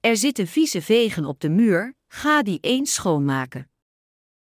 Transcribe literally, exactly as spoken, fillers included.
Er zitten vieze vegen op de muur, ga die eens schoonmaken.